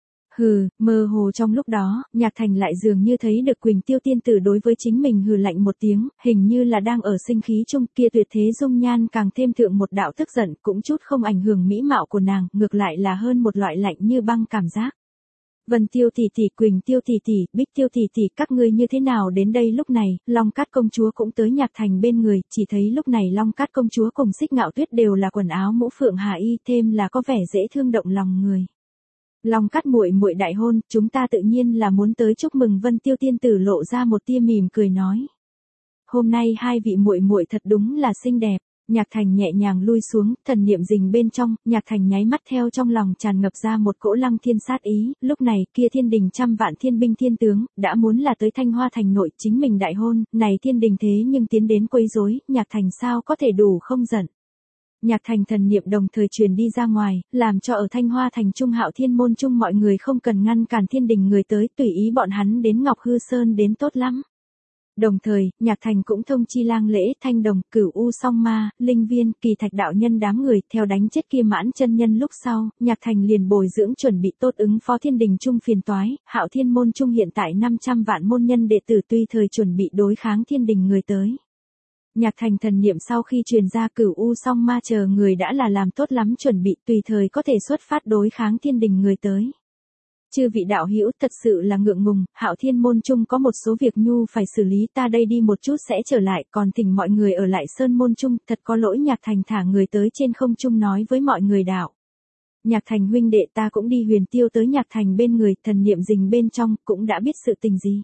Hừ, mơ hồ trong lúc đó, Nhạc Thành lại dường như thấy được Quỳnh Tiêu tiên tử đối với chính mình hừ lạnh một tiếng, hình như là đang ở sinh khí chung, kia tuyệt thế dung nhan càng thêm thượng một đạo tức giận, cũng chút không ảnh hưởng mỹ mạo của nàng, ngược lại là hơn một loại lạnh như băng cảm giác. Vân Tiêu tỷ tỷ, Quỳnh Tiêu tỷ tỷ, Bích Tiêu tỷ tỷ, các ngươi như thế nào đến đây? Lúc này, Long Cát công chúa cũng tới Nhạc Thành bên người, chỉ thấy lúc này Long Cát công chúa cùng Xích Ngạo Tuyết đều là quần áo mũ phượng hà y, thêm là có vẻ dễ thương động lòng người. Long Cát muội muội đại hôn, chúng ta tự nhiên là muốn tới chúc mừng. Vân Tiêu tiên tử lộ ra một tia mỉm cười nói. Hôm nay hai vị muội muội thật đúng là xinh đẹp. Nhạc Thành nhẹ nhàng lui xuống, thần niệm rình bên trong, Nhạc Thành nháy mắt theo trong lòng tràn ngập ra một cỗ lăng thiên sát ý, lúc này kia thiên đình trăm vạn thiên binh thiên tướng, đã muốn là tới Thanh Hoa thành nội chính mình đại hôn, này thiên đình thế nhưng tiến đến quấy rối, Nhạc Thành sao có thể đủ không giận. Nhạc Thành thần niệm đồng thời truyền đi ra ngoài, làm cho ở Thanh Hoa thành trung Hạo Thiên môn trung mọi người không cần ngăn cản thiên đình người tới, tùy ý bọn hắn đến Ngọc Hư Sơn đến tốt lắm. Đồng thời, Nhạc Thành cũng thông chi Lang Lễ, Thanh Đồng, Cửu U Song Ma, Linh Viên, Kỳ Thạch đạo nhân đám người, theo đánh chết kia Mãn chân nhân lúc sau, Nhạc Thành liền bồi dưỡng chuẩn bị tốt ứng phó thiên đình trung phiền toái, Hạo Thiên môn trung hiện tại 500 vạn môn nhân đệ tử tùy thời chuẩn bị đối kháng thiên đình người tới. Nhạc Thành thần niệm sau khi truyền ra, Cửu U Song Ma chờ người đã là làm tốt lắm chuẩn bị, tùy thời có thể xuất phát đối kháng thiên đình người tới. Chư vị đạo hữu, thật sự là ngượng ngùng, Hạo Thiên môn trung có một số việc nhu phải xử lý, ta đây đi một chút sẽ trở lại, còn thỉnh mọi người ở lại Sơn môn trung, thật có lỗi. Nhạc Thành thả người tới trên không trung nói với mọi người đạo. Nhạc Thành huynh đệ, ta cũng đi. Huyền Tiêu tới Nhạc Thành bên người, thần niệm rình bên trong, cũng đã biết sự tình gì.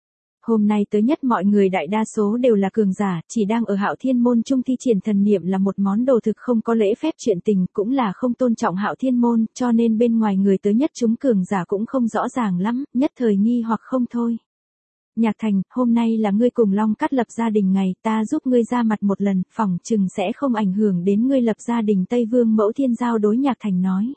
Hôm nay tới nhất mọi người đại đa số đều là cường giả, chỉ đang ở Hạo Thiên môn trung thi triển thần niệm là một món đồ thực không có lễ phép chuyện tình, cũng là không tôn trọng Hạo Thiên môn, cho nên bên ngoài người tới nhất chúng cường giả cũng không rõ ràng lắm, nhất thời nghi hoặc không thôi. Nhạc Thành, hôm nay là ngươi cùng Long Cát lập gia đình ngày, ta giúp ngươi ra mặt một lần, phỏng chừng sẽ không ảnh hưởng đến ngươi lập gia đình. Tây Vương Mẫu Thiên Giao đối Nhạc Thành nói.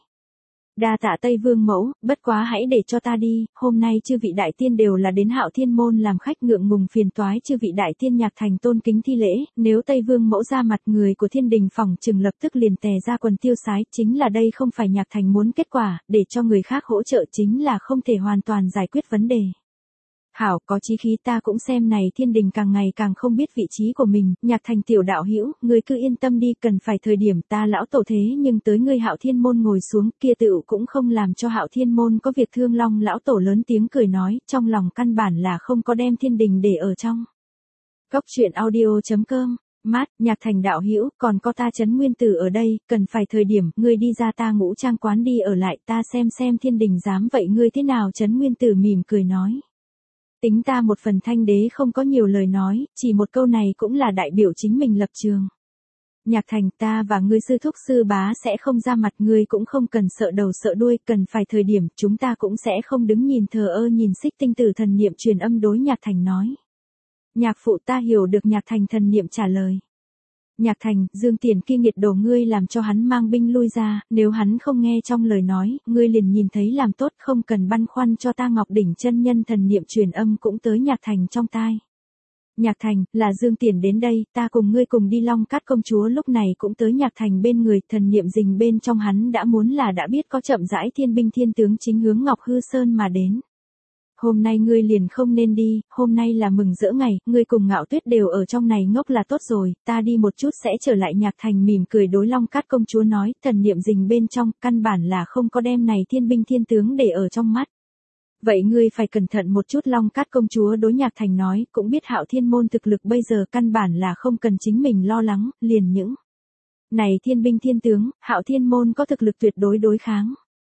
Đa tạ Tây Vương Mẫu, bất quá hãy để cho ta đi, hôm nay chư vị đại tiên đều là đến Hạo Thiên môn làm khách, ngượng ngùng phiền toái chư vị đại tiên. Nhạc Thành tôn kính thi lễ, nếu Tây Vương Mẫu ra mặt, người của thiên đình phỏng chừng lập tức liền tè ra quần tiêu sái, chính là đây không phải Nhạc Thành muốn kết quả, để cho người khác hỗ trợ chính là không thể hoàn toàn giải quyết vấn đề. Hảo, có chí khí, ta cũng xem này thiên đình càng ngày càng không biết vị trí của mình. Nhạc Thành tiểu đạo hữu, ngươi cứ yên tâm đi, cần phải thời điểm ta lão tổ thế nhưng tới ngươi Hạo Thiên môn ngồi xuống, kia tựu cũng không làm cho Hạo Thiên môn có việc. Thương Long lão tổ lớn tiếng cười nói, trong lòng căn bản là không có đem thiên đình để ở trong. Cốc truyện audio.com. Mát, Nhạc Thành đạo hữu, còn có ta Trấn Nguyên Tử ở đây, cần phải thời điểm, ngươi đi ra ta Ngũ Trang quán đi ở lại, ta xem thiên đình dám vậy ngươi thế nào. Trấn Nguyên Tử mỉm cười nói. Tính ta một phần. Thanh đế không có nhiều lời nói, chỉ một câu này cũng là đại biểu chính mình lập trường. Nhạc Thành, ta và ngươi sư thúc sư bá sẽ không ra mặt, ngươi cũng không cần sợ đầu sợ đuôi, cần phải thời điểm, chúng ta cũng sẽ không đứng nhìn thờ ơ. Nhìn Xích Tinh Tử thần niệm truyền âm đối Nhạc Thành nói. Nhạc phụ, ta hiểu được. Nhạc Thành thần niệm trả lời. Nhạc Thành, Dương Tiền kia nghiệt đồ, ngươi làm cho hắn mang binh lui ra, nếu hắn không nghe trong lời nói, ngươi liền nhìn thấy làm tốt, không cần băn khoăn cho ta. Ngọc Đỉnh chân nhân thần niệm truyền âm cũng tới Nhạc Thành trong tai. Nhạc Thành, là Dương Tiền đến đây, ta cùng ngươi cùng đi. Long Cát công chúa lúc này cũng tới Nhạc Thành bên người, thần niệm rình bên trong hắn đã muốn là đã biết có chậm rãi thiên binh thiên tướng chính hướng Ngọc Hư Sơn mà đến. Hôm nay ngươi liền không nên đi, hôm nay là mừng rỡ ngày, ngươi cùng Ngạo Tuyết đều ở trong này ngốc là tốt rồi, ta đi một chút sẽ trở lại. Nhạc Thành mỉm cười đối Long Cát công chúa nói, thần niệm rình bên trong, căn bản là không có đem này thiên binh thiên tướng để ở trong mắt. Vậy ngươi phải cẩn thận một chút. Long Cát công chúa đối Nhạc Thành nói, cũng biết Hạo Thiên môn thực lực bây giờ căn bản là không cần chính mình lo lắng, liền những này thiên binh thiên tướng, Hạo Thiên môn có thực lực tuyệt đối đối kháng.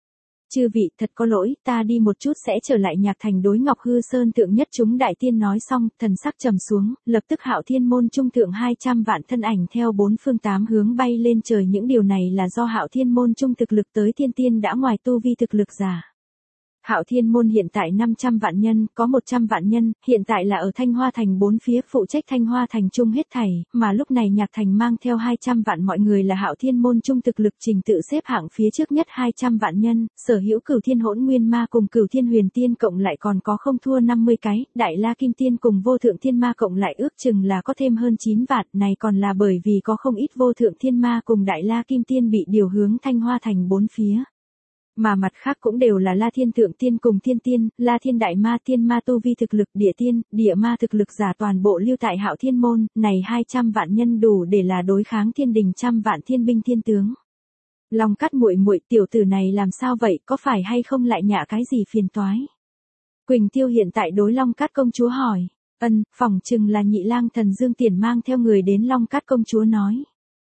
Chư vị, thật có lỗi, ta đi một chút sẽ trở lại. Nhạc Thành đối Ngọc Hư Sơn thượng nhất chúng đại tiên nói xong, thần sắc trầm xuống, lập tức Hạo Thiên môn trung thượng 200 vạn thân ảnh theo bốn phương tám hướng bay lên trời. Những điều này là do Hạo Thiên môn trung thực lực tới thiên tiên đã ngoài tu vi thực lực giả. Hạo Thiên môn hiện tại 500 vạn nhân, có 100 vạn nhân, hiện tại là ở Thanh Hoa Thành bốn phía phụ trách Thanh Hoa Thành trung hết thảy, mà lúc này Nhạc Thành mang theo 200 vạn mọi người là Hạo Thiên môn trung thực lực trình tự xếp hạng phía trước nhất 200 vạn nhân, sở hữu Cửu Thiên Hỗn Nguyên Ma cùng Cửu Thiên Huyền Tiên cộng lại còn có không thua 50 cái, Đại La Kim Tiên cùng Vô Thượng Thiên Ma cộng lại ước chừng là có thêm hơn 9 vạn, này còn là bởi vì có không ít Vô Thượng Thiên Ma cùng Đại La Kim Tiên bị điều hướng Thanh Hoa Thành bốn phía. Mà mặt khác cũng đều là La Thiên Thượng Tiên cùng Thiên Tiên, La Thiên Đại Ma Tiên Ma tu vi thực lực địa tiên, địa ma thực lực giả toàn bộ lưu tại Hạo Thiên môn, này 200 vạn nhân đủ để là đối kháng thiên đình trăm vạn thiên binh thiên tướng. Long Cát muội muội, tiểu tử này làm sao vậy, có phải hay không lại nhạ cái gì phiền toái? Quỳnh Tiêu hiện tại đối Long Cát công chúa hỏi. Phỏng chừng là Nhị Lang Thần Dương Tiền mang theo người đến. Long Cát công chúa nói.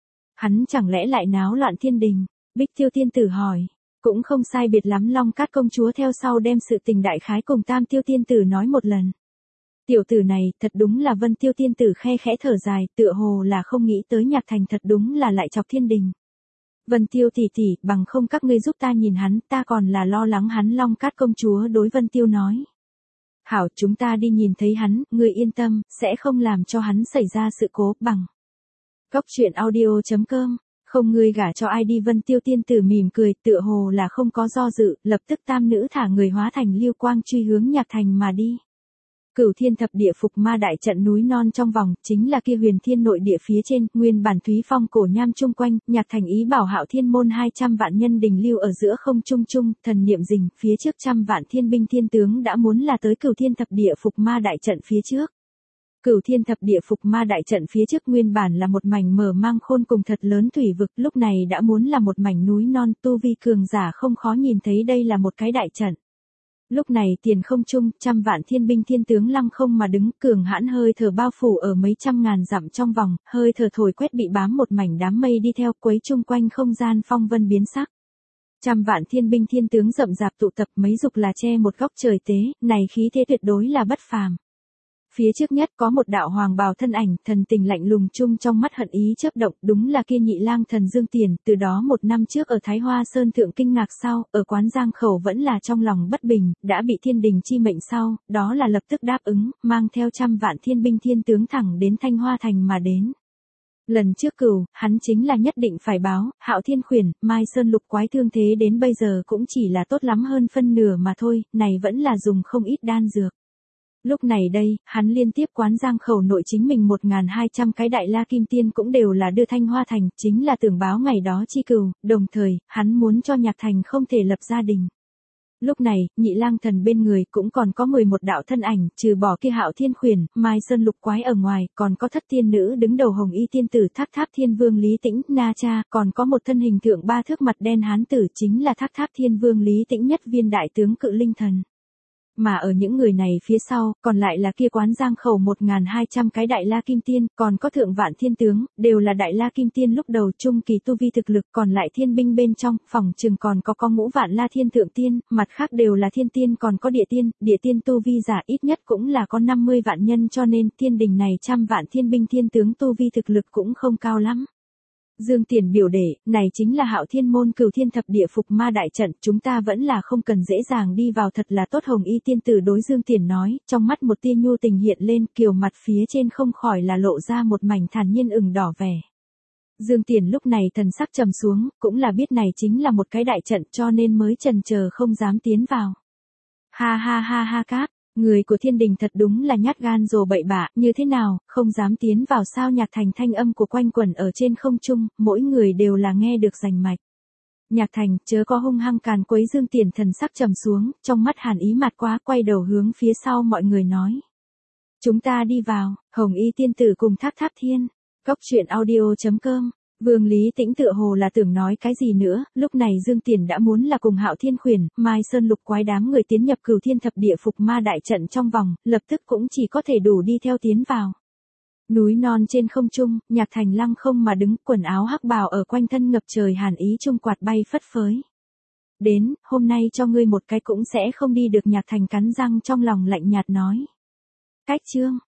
Hắn chẳng lẽ lại náo loạn thiên đình? Bích Tiêu tiên tử hỏi. Cũng không sai biệt lắm. Long Cát công chúa theo sau đem sự tình đại khái cùng Tam Tiêu tiên tử nói một lần. Tiểu tử này, thật đúng là. Vân Tiêu tiên tử khe khẽ thở dài, tựa hồ là không nghĩ tới Nhạc Thành thật đúng là lại chọc thiên đình. Vân Tiêu tỷ tỷ, bằng không các ngươi giúp ta nhìn hắn, ta còn là lo lắng hắn. Long Cát công chúa đối Vân Tiêu nói. Hảo, chúng ta đi nhìn thấy hắn, ngươi yên tâm, sẽ không làm cho hắn xảy ra sự cố. Bằng Góc Truyện Audio.com. Không, ngươi gả cho ai đi? Vân Tiêu tiên tử mỉm cười, tựa hồ là không có do dự, lập tức tam nữ thả người hóa thành lưu quang truy hướng Nhạc Thành mà đi. Cửu Thiên Thập Địa Phục Ma đại trận núi non trong vòng, chính là kia Huyền Thiên nội địa phía trên, nguyên bản Thúy Phong cổ nham chung quanh, Nhạc Thành ý bảo Hạo Thiên môn 200 vạn nhân đình lưu ở giữa không trung trung, thần niệm rình, phía trước trăm vạn thiên binh thiên tướng đã muốn là tới Cửu Thiên Thập Địa Phục Ma đại trận phía trước. Cửu Thiên Thập Địa Phục Ma đại trận phía trước nguyên bản là một mảnh mở mang khôn cùng thật lớn thủy vực, lúc này đã muốn là một mảnh núi non, tu vi cường giả không khó nhìn thấy đây là một cái đại trận. Lúc này tiền không trung, trăm vạn thiên binh thiên tướng lăng không mà đứng, cường hãn hơi thở bao phủ ở mấy trăm ngàn dặm trong vòng, hơi thở thổi quét bị bám một mảnh đám mây đi theo, quấy chung quanh không gian phong vân biến sắc. Trăm vạn thiên binh thiên tướng rậm rạp tụ tập, mấy dục là che một góc trời tế, này khí thế tuyệt đối là bất phàm. Phía trước nhất có một đạo hoàng bào thân ảnh, thần tình lạnh lùng chung trong mắt hận ý chớp động, đúng là kia Nhị Lang Thần Dương Tiền, từ đó một năm trước ở Thái Hoa Sơn thượng kinh ngạc sau, ở quán Giang Khẩu vẫn là trong lòng bất bình, đã bị thiên đình chi mệnh sau, đó là lập tức đáp ứng, mang theo trăm vạn thiên binh thiên tướng thẳng đến Thanh Hoa Thành mà đến. Lần trước cửu, hắn chính là nhất định phải báo, Hạo Thiên Khuyển, Mai Sơn Lục Quái thương thế đến bây giờ cũng chỉ là tốt lắm hơn phân nửa mà thôi, này vẫn là dùng không ít đan dược. Lúc này đây, hắn liên tiếp quán Giang Khẩu nội chính mình 1.200 cái Đại La Kim Tiên cũng đều là đưa Thanh Hoa Thành, chính là tưởng báo ngày đó chi cừu, đồng thời, hắn muốn cho Nhạc Thành không thể lập gia đình. Lúc này, Nhị Lang Thần bên người cũng còn có 11 đạo thân ảnh, trừ bỏ kia Hạo Thiên Khuyển, Mai Sơn Lục Quái ở ngoài, còn có thất tiên nữ đứng đầu Hồng Y tiên tử Thác Tháp Thiên Vương Lý Tĩnh, Na Cha, còn có một thân hình thượng ba thước mặt đen hán tử chính là Thác Tháp Thiên Vương Lý Tĩnh nhất viên đại tướng Cự Linh Thần. Mà ở những người này phía sau, còn lại là kia quán Giang Khẩu 1.200 cái Đại La Kim Tiên, còn có thượng vạn thiên tướng, đều là Đại La Kim Tiên lúc đầu trung kỳ tu vi thực lực, còn lại thiên binh bên trong, phòng chừng còn có ngũ vạn La Thiên Thượng Tiên, mặt khác đều là thiên tiên còn có địa tiên tu vi giả ít nhất cũng là có 50 vạn nhân cho nên thiên đình này trăm vạn thiên binh thiên tướng tu vi thực lực cũng không cao lắm. Dương Tiền biểu đệ, này chính là Hạo Thiên môn Cửu Thiên Thập Địa Phục Ma đại trận, chúng ta vẫn là không cần dễ dàng đi vào, thật là tốt. Hồng Y tiên tử đối Dương Tiền nói, trong mắt một tia nhu tình hiện lên, kiều mặt phía trên không khỏi là lộ ra một mảnh thản nhiên ửng đỏ vẻ. Dương Tiền lúc này thần sắc trầm xuống, cũng là biết này chính là một cái đại trận cho nên mới chần chờ không dám tiến vào. Ha ha ha ha các. Người của thiên đình thật đúng là nhát gan rồ bậy bạ, như thế nào, không dám tiến vào sao? Nhạc Thành thanh âm của quanh quẩn ở trên không trung, mỗi người đều là nghe được rành mạch. Nhạc Thành, chớ có hung hăng càn quấy. Dương Tiền thần sắc trầm xuống, trong mắt hàn ý mạt quá, quay đầu hướng phía sau mọi người nói. Chúng ta đi vào. Hồng Y tiên tử cùng Thác Tháp Thiên. Góc Truyện Audio.com. Vương Lý Tĩnh tựa hồ là tưởng nói cái gì nữa, lúc này Dương Tiền đã muốn là cùng Hạo Thiên Khuyển, Mai Sơn Lục Quái đám người tiến nhập Cửu Thiên Thập Địa Phục Ma đại trận trong vòng, lập tức cũng chỉ có thể đủ đi theo tiến vào. Núi non trên không trung, Nhạc Thành lăng không mà đứng, quần áo hắc bào ở quanh thân ngập trời hàn ý trung quạt bay phất phới. Đến, hôm nay cho ngươi một cái cũng sẽ không đi được Nhạc Thành cắn răng trong lòng lạnh nhạt nói. Cách chương.